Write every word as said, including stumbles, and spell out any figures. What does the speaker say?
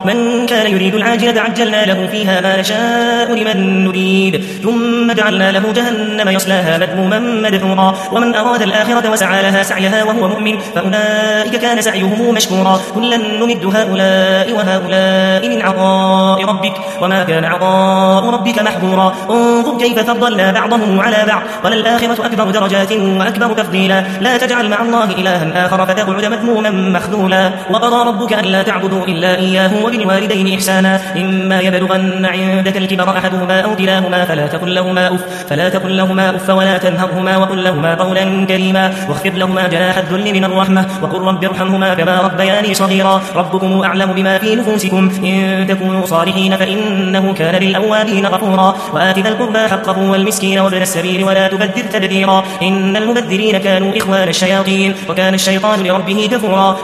من كان يريد العاجلة عجلنا له فيها ما نشاء لمن نريد ثم جعلنا له جهنم يصلاها مذموما مدحورا ومن أراد الآخرة وسعى لها سعيها وهو مؤمن فأولئك كان سعيهم مشكورا كلا نمد هؤلاء وهؤلاء من عطاء ربك وما كان عطاء ربك محظورا انظر كيف فضلنا بعضهم على بعض وللآخرة أكبر درجات وأكبر تفضيلا لا تجعل مع الله إلها آخر فتقعد مذموما مخذولا وقضى ربك ألا تعبدوا إلا إياه وبالوالدين إحسانا إما يبلغن عندك الكبر أحدهما أو كلاهما فلا تقل لهما أف فلا تقل لهما أف ولا تنهرهما وقل لهما قولا كريما واخفض لهما جناح الذل من الرحمة وقل رب ارحمهما كما ربياني صغيرا ربكم أعلم بما في نفوسكم إن تكونوا صالحين فإنه كان للأوابين غفورا وآت ذا القربى حقه والمسكين وابن السبيل ولا تبذر تبذيرا إن المبذرين كانوا إخوان الشياطين وكان الشيطان لربه كفورا